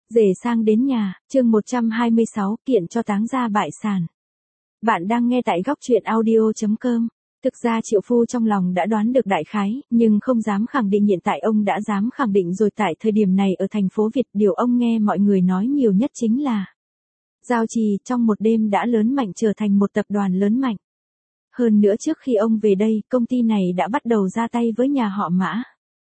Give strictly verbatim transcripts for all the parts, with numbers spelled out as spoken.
Rể sang đến nhà, chương một trăm hai mươi sáu, kiện cho táng gia bại sản. Bạn đang nghe tại góc truyện audio chấm com. Thực ra Triệu Phu trong lòng đã đoán được đại khái, nhưng không dám khẳng định, hiện tại ông đã dám khẳng định rồi. Tại thời điểm này ở thành phố Việt, điều ông nghe mọi người nói nhiều nhất chính là Giao Trì trong một đêm đã lớn mạnh trở thành một tập đoàn lớn mạnh. Hơn nữa trước khi ông về đây, công ty này đã bắt đầu ra tay với nhà họ Mã.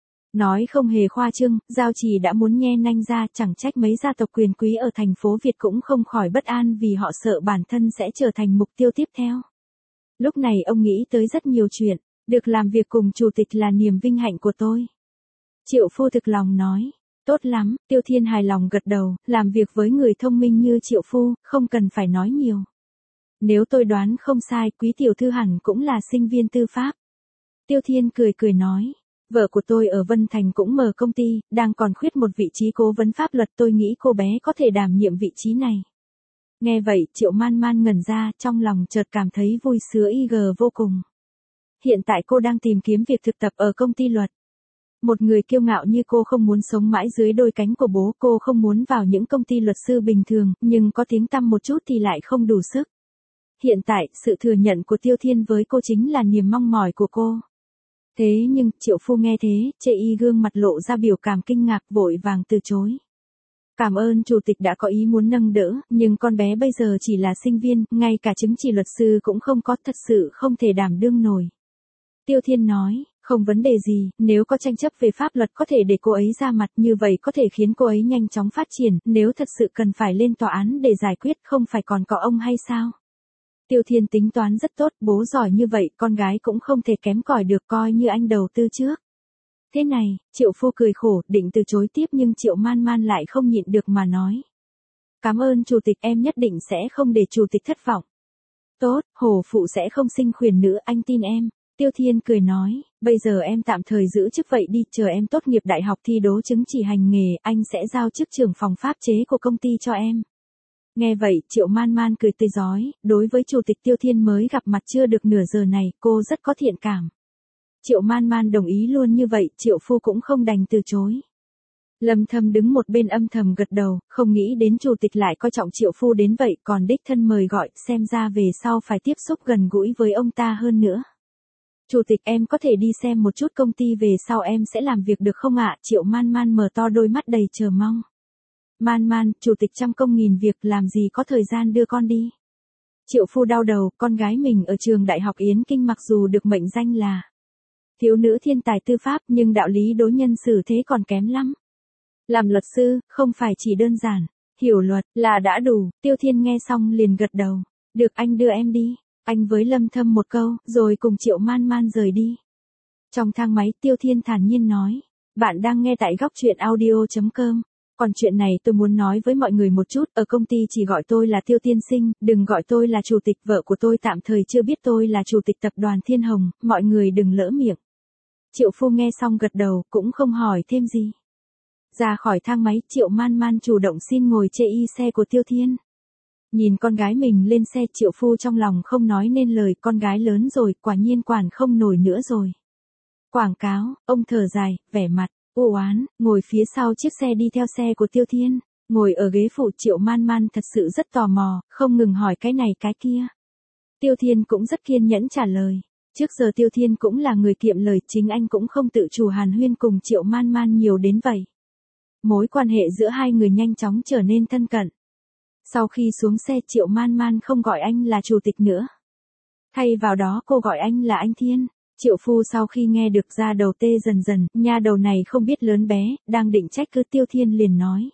Nói không hề khoa trương, Giao Trì đã muốn nhe nanh ra, chẳng trách mấy gia tộc quyền quý ở thành phố Việt cũng không khỏi bất an vì họ sợ bản thân sẽ trở thành mục tiêu tiếp theo. Lúc này ông nghĩ tới rất nhiều chuyện, được làm việc cùng chủ tịch là niềm vinh hạnh của tôi. Triệu Phu thực lòng nói, tốt lắm. Tiêu Thiên hài lòng gật đầu, làm việc với người thông minh như Triệu Phu, không cần phải nói nhiều. Nếu tôi đoán không sai, quý tiểu thư hẳn cũng là sinh viên tư pháp. Tiêu Thiên cười cười nói, vợ của tôi ở Vân Thành cũng mở công ty, đang còn khuyết một vị trí cố vấn pháp luật, tôi nghĩ cô bé có thể đảm nhiệm vị trí này. Nghe vậy, Triệu Man Man ngẩn ra, trong lòng chợt cảm thấy vui sướng y gờ vô cùng. Hiện tại cô đang tìm kiếm việc thực tập ở công ty luật. Một người kiêu ngạo như cô không muốn sống mãi dưới đôi cánh của bố, cô không muốn vào những công ty luật sư bình thường, nhưng có tiếng tăm một chút thì lại không đủ sức. Hiện tại, sự thừa nhận của Tiêu Thiên với cô chính là niềm mong mỏi của cô. Thế nhưng, Triệu Phu nghe thế, chê y gương mặt lộ ra biểu cảm kinh ngạc, vội vàng từ chối. Cảm ơn chủ tịch đã có ý muốn nâng đỡ, nhưng con bé bây giờ chỉ là sinh viên, ngay cả chứng chỉ luật sư cũng không có, thật sự không thể đảm đương nổi. Tiêu Thiên nói, không vấn đề gì, nếu có tranh chấp về pháp luật có thể để cô ấy ra mặt, như vậy có thể khiến cô ấy nhanh chóng phát triển, nếu thật sự cần phải lên tòa án để giải quyết, không phải còn có ông hay sao? Tiêu Thiên tính toán rất tốt, bố giỏi như vậy, con gái cũng không thể kém cỏi được, coi như anh đầu tư trước. Thế này, Triệu Phu cười khổ, định từ chối tiếp nhưng Triệu Man Man lại không nhịn được mà nói. Cảm ơn chủ tịch, em nhất định sẽ không để chủ tịch thất vọng. Tốt, hổ phụ sẽ không sinh khuyển nữa, anh tin em. Tiêu Thiên cười nói, bây giờ em tạm thời giữ chức vậy đi, chờ em tốt nghiệp đại học thi đỗ chứng chỉ hành nghề, anh sẽ giao chức trưởng phòng pháp chế của công ty cho em. Nghe vậy, Triệu Man Man cười tươi rói, đối với chủ tịch Tiêu Thiên mới gặp mặt chưa được nửa giờ này, cô rất có thiện cảm. Triệu Man Man đồng ý luôn, như vậy, Triệu Phu cũng không đành từ chối. Lâm Thâm đứng một bên âm thầm gật đầu, không nghĩ đến chủ tịch lại coi trọng Triệu Phu đến vậy, còn đích thân mời gọi, xem ra về sau phải tiếp xúc gần gũi với ông ta hơn nữa. Chủ tịch, em có thể đi xem một chút công ty về sau em sẽ làm việc được không ạ? Triệu Man Man mở to đôi mắt đầy chờ mong. Man Man, chủ tịch trăm công nghìn việc, làm gì có thời gian đưa con đi. Triệu Phu đau đầu, con gái mình ở trường đại học Yến Kinh mặc dù được mệnh danh là thiếu nữ thiên tài tư pháp, nhưng đạo lý đối nhân xử thế còn kém lắm. Làm luật sư, không phải chỉ đơn giản hiểu luật là đã đủ. Tiêu Thiên nghe xong liền gật đầu. Được, anh đưa em đi. Anh với Lâm Thâm một câu, rồi cùng Triệu Man Man rời đi. Trong thang máy, Tiêu Thiên thản nhiên nói, bạn đang nghe tại góc truyện audio chấm com. Còn chuyện này tôi muốn nói với mọi người một chút, ở công ty chỉ gọi tôi là Tiêu tiên sinh, đừng gọi tôi là chủ tịch, vợ của tôi tạm thời chưa biết tôi là chủ tịch tập đoàn Thiên Hồng, mọi người đừng lỡ miệng. Triệu Phu nghe xong gật đầu, cũng không hỏi thêm gì. Ra khỏi thang máy, Triệu Man Man chủ động xin ngồi chê y xe của Tiêu Thiên. Nhìn con gái mình lên xe, Triệu Phu trong lòng không nói nên lời, con gái lớn rồi, quả nhiên quản không nổi nữa rồi. Quảng cáo, ông thở dài, vẻ mặt u oán, ngồi phía sau chiếc xe đi theo xe của Tiêu Thiên. Ngồi ở ghế phụ, Triệu Man Man thật sự rất tò mò, không ngừng hỏi cái này cái kia. Tiêu Thiên cũng rất kiên nhẫn trả lời. Trước giờ Tiêu Thiên cũng là người kiệm lời, chính anh cũng không tự chủ hàn huyên cùng Triệu Man Man nhiều đến vậy. Mối quan hệ giữa hai người nhanh chóng trở nên thân cận. Sau khi xuống xe, Triệu Man Man không gọi anh là chủ tịch nữa. Thay vào đó cô gọi anh là anh Thiên. Triệu Phu sau khi nghe được da đầu tê dần dần, nha đầu này không biết lớn bé, đang định trách cứ Tiêu Thiên liền nói.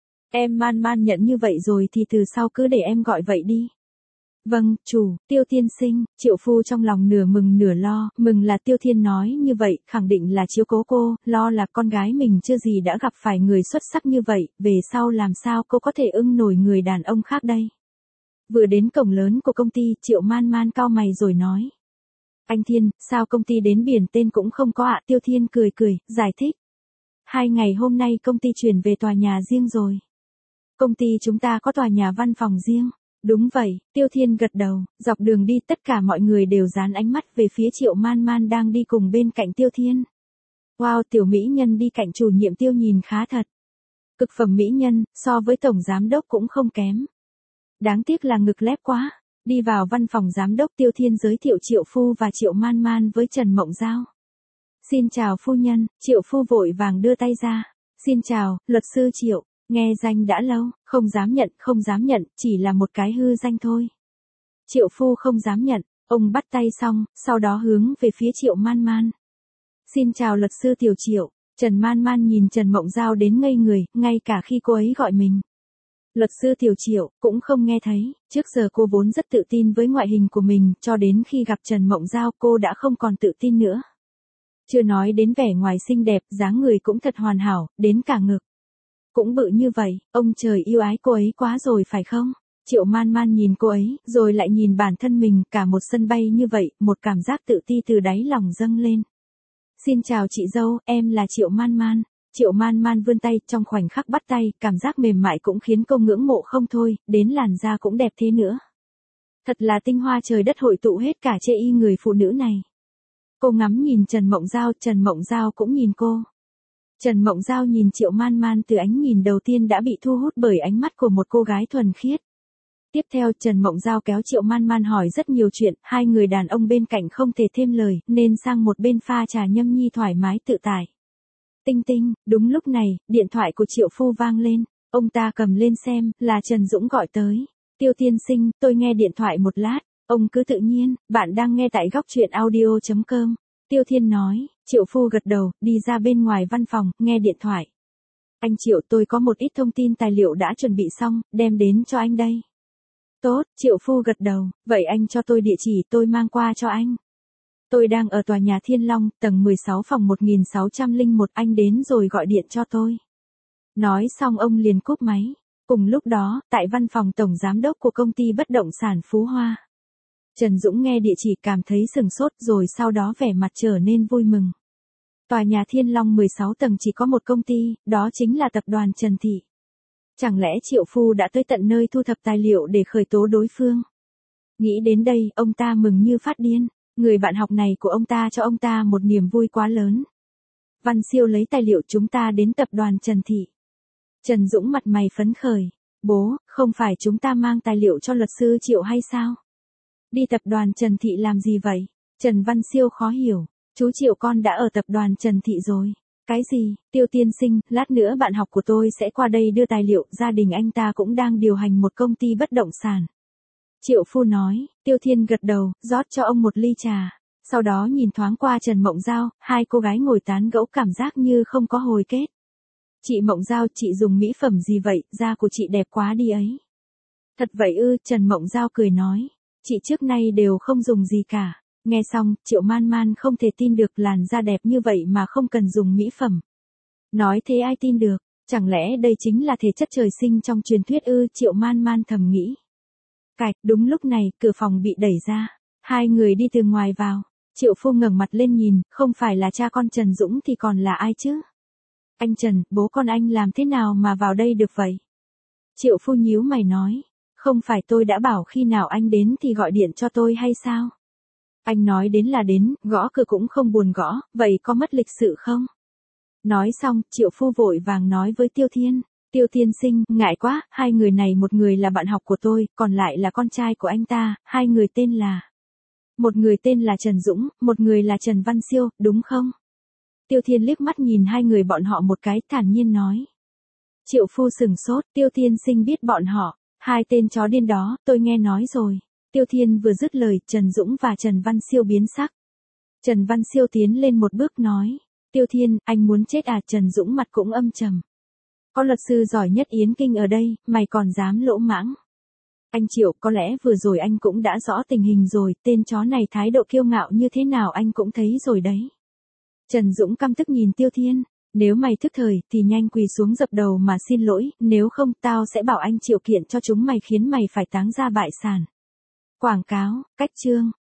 Em Man Man nhận như vậy rồi thì từ sau cứ để em gọi vậy đi. Vâng, chủ, Tiêu tiên sinh. Triệu Phu trong lòng nửa mừng nửa lo, mừng là Tiêu Thiên nói như vậy, khẳng định là chiếu cố cô, lo là con gái mình chưa gì đã gặp phải người xuất sắc như vậy, về sau làm sao cô có thể ưng nổi người đàn ông khác đây. Vừa đến cổng lớn của công ty, Triệu Man Man cau mày rồi nói. Anh Thiên, sao công ty đến biển tên cũng không có ạ? Tiêu Thiên cười cười, giải thích. Hai ngày hôm nay công ty chuyển về tòa nhà riêng rồi. Công ty chúng ta có tòa nhà văn phòng riêng. Đúng vậy, Tiêu Thiên gật đầu, dọc đường đi tất cả mọi người đều dán ánh mắt về phía Triệu Man Man đang đi cùng bên cạnh Tiêu Thiên. Wow, tiểu mỹ nhân đi cạnh chủ nhiệm Tiêu nhìn khá thật. Cực phẩm mỹ nhân, so với tổng giám đốc cũng không kém. Đáng tiếc là ngực lép quá. Đi vào văn phòng giám đốc, Tiêu Thiên giới thiệu Triệu Phu và Triệu Man Man với Trần Mộng Giao. Xin chào phu nhân, Triệu Phu vội vàng đưa tay ra. Xin chào, luật sư Triệu, nghe danh đã lâu, không dám nhận, không dám nhận, chỉ là một cái hư danh thôi. Triệu Phu không dám nhận, ông bắt tay xong, sau đó hướng về phía Triệu Man Man. Xin chào luật sư Tiểu Triệu. Trần Man Man nhìn Trần Mộng Giao đến ngây người, ngay cả khi cô ấy gọi mình luật sư Tiểu Triệu, cũng không nghe thấy. Trước giờ cô vốn rất tự tin với ngoại hình của mình, cho đến khi gặp Trần Mộng Giao cô đã không còn tự tin nữa. Chưa nói đến vẻ ngoài xinh đẹp, dáng người cũng thật hoàn hảo, đến cả ngực cũng bự như vậy, ông trời yêu ái cô ấy quá rồi phải không? Triệu Man Man nhìn cô ấy, rồi lại nhìn bản thân mình, cả một sân bay như vậy, một cảm giác tự ti từ đáy lòng dâng lên. Xin chào chị dâu, em là Triệu Man Man. Triệu Man Man vươn tay, trong khoảnh khắc bắt tay, cảm giác mềm mại cũng khiến cô ngưỡng mộ không thôi, đến làn da cũng đẹp thế nữa. Thật là tinh hoa trời đất hội tụ hết cả chê y người phụ nữ này. Cô ngắm nhìn Trần Mộng Giao, Trần Mộng Giao cũng nhìn cô. Trần Mộng Giao nhìn Triệu Man Man từ ánh nhìn đầu tiên đã bị thu hút bởi ánh mắt của một cô gái thuần khiết. Tiếp theo Trần Mộng Giao kéo Triệu Man Man hỏi rất nhiều chuyện, hai người đàn ông bên cạnh không thể thêm lời, nên sang một bên pha trà nhâm nhi thoải mái tự tại. Tinh tinh, đúng lúc này, điện thoại của Triệu Phu vang lên, ông ta cầm lên xem, là Trần Dũng gọi tới. Tiêu tiên sinh, tôi nghe điện thoại một lát, ông cứ tự nhiên, bạn đang nghe tại góc truyện audio chấm com. Tiêu Thiên nói, Triệu Phu gật đầu, đi ra bên ngoài văn phòng, nghe điện thoại. Anh Triệu, tôi có một ít thông tin tài liệu đã chuẩn bị xong, đem đến cho anh đây. Tốt, Triệu Phu gật đầu, vậy anh cho tôi địa chỉ tôi mang qua cho anh. Tôi đang ở tòa nhà Thiên Long, tầng mười sáu phòng một nghìn sáu trăm lẻ một, anh đến rồi gọi điện cho tôi. Nói xong ông liền cúp máy. Cùng lúc đó, tại văn phòng tổng giám đốc của công ty bất động sản Phú Hoa. Trần Dũng nghe địa chỉ cảm thấy sừng sốt rồi sau đó vẻ mặt trở nên vui mừng. Tòa nhà Thiên Long mười sáu tầng chỉ có một công ty, đó chính là tập đoàn Trần Thị. Chẳng lẽ Triệu Phu đã tới tận nơi thu thập tài liệu để khởi tố đối phương? Nghĩ đến đây, ông ta mừng như phát điên. Người bạn học này của ông ta cho ông ta một niềm vui quá lớn. Văn Siêu lấy tài liệu chúng ta đến tập đoàn Trần Thị. Trần Dũng mặt mày phấn khởi. Bố, không phải chúng ta mang tài liệu cho luật sư Triệu hay sao? Đi tập đoàn Trần Thị làm gì vậy? Trần Văn Siêu khó hiểu. Chú Triệu con đã ở tập đoàn Trần Thị rồi. Cái gì? Tiêu tiên sinh, lát nữa bạn học của tôi sẽ qua đây đưa tài liệu, gia đình anh ta cũng đang điều hành một công ty bất động sản. Triệu Phu nói, Tiêu Thiên gật đầu, rót cho ông một ly trà. Sau đó nhìn thoáng qua Trần Mộng Giao, hai cô gái ngồi tán gẫu cảm giác như không có hồi kết. Chị Mộng Giao, chị dùng mỹ phẩm gì vậy, da của chị đẹp quá đi ấy. Thật vậy ư, Trần Mộng Giao cười nói, chị trước nay đều không dùng gì cả. Nghe xong, Triệu Man Man không thể tin được làn da đẹp như vậy mà không cần dùng mỹ phẩm. Nói thế ai tin được, chẳng lẽ đây chính là thể chất trời sinh trong truyền thuyết ư, Triệu Man Man thầm nghĩ. Cạch, đúng lúc này, cửa phòng bị đẩy ra. Hai người đi từ ngoài vào. Triệu Phu ngẩng mặt lên nhìn, không phải là cha con Trần Dũng thì còn là ai chứ? Anh Trần, bố con anh làm thế nào mà vào đây được vậy? Triệu Phu nhíu mày nói. Không phải tôi đã bảo khi nào anh đến thì gọi điện cho tôi hay sao? Anh nói đến là đến, gõ cửa cũng không buồn gõ, vậy có mất lịch sự không? Nói xong, Triệu Phu vội vàng nói với Tiêu Thiên. Tiêu tiên sinh, ngại quá, hai người này một người là bạn học của tôi, còn lại là con trai của anh ta, hai người tên là... Một người tên là Trần Dũng, một người là Trần Văn Siêu, đúng không? Tiêu Thiên liếc mắt nhìn hai người bọn họ một cái, thản nhiên nói. Triệu Phu sừng sốt, Tiêu tiên sinh biết bọn họ, hai tên chó điên đó, tôi nghe nói rồi. Tiêu Thiên vừa dứt lời, Trần Dũng và Trần Văn Siêu biến sắc. Trần Văn Siêu tiến lên một bước nói. Tiêu Thiên, anh muốn chết à? Trần Dũng mặt cũng âm trầm. Có luật sư giỏi nhất Yến Kinh ở đây, mày còn dám lỗ mãng. Anh Triệu, có lẽ vừa rồi anh cũng đã rõ tình hình rồi, tên chó này thái độ kiêu ngạo như thế nào anh cũng thấy rồi đấy. Trần Dũng căm tức nhìn Tiêu Thiên, nếu mày thức thời thì nhanh quỳ xuống dập đầu mà xin lỗi, nếu không tao sẽ bảo anh Triệu kiện cho chúng mày khiến mày phải táng ra bại sản. Quảng cáo, cách chương.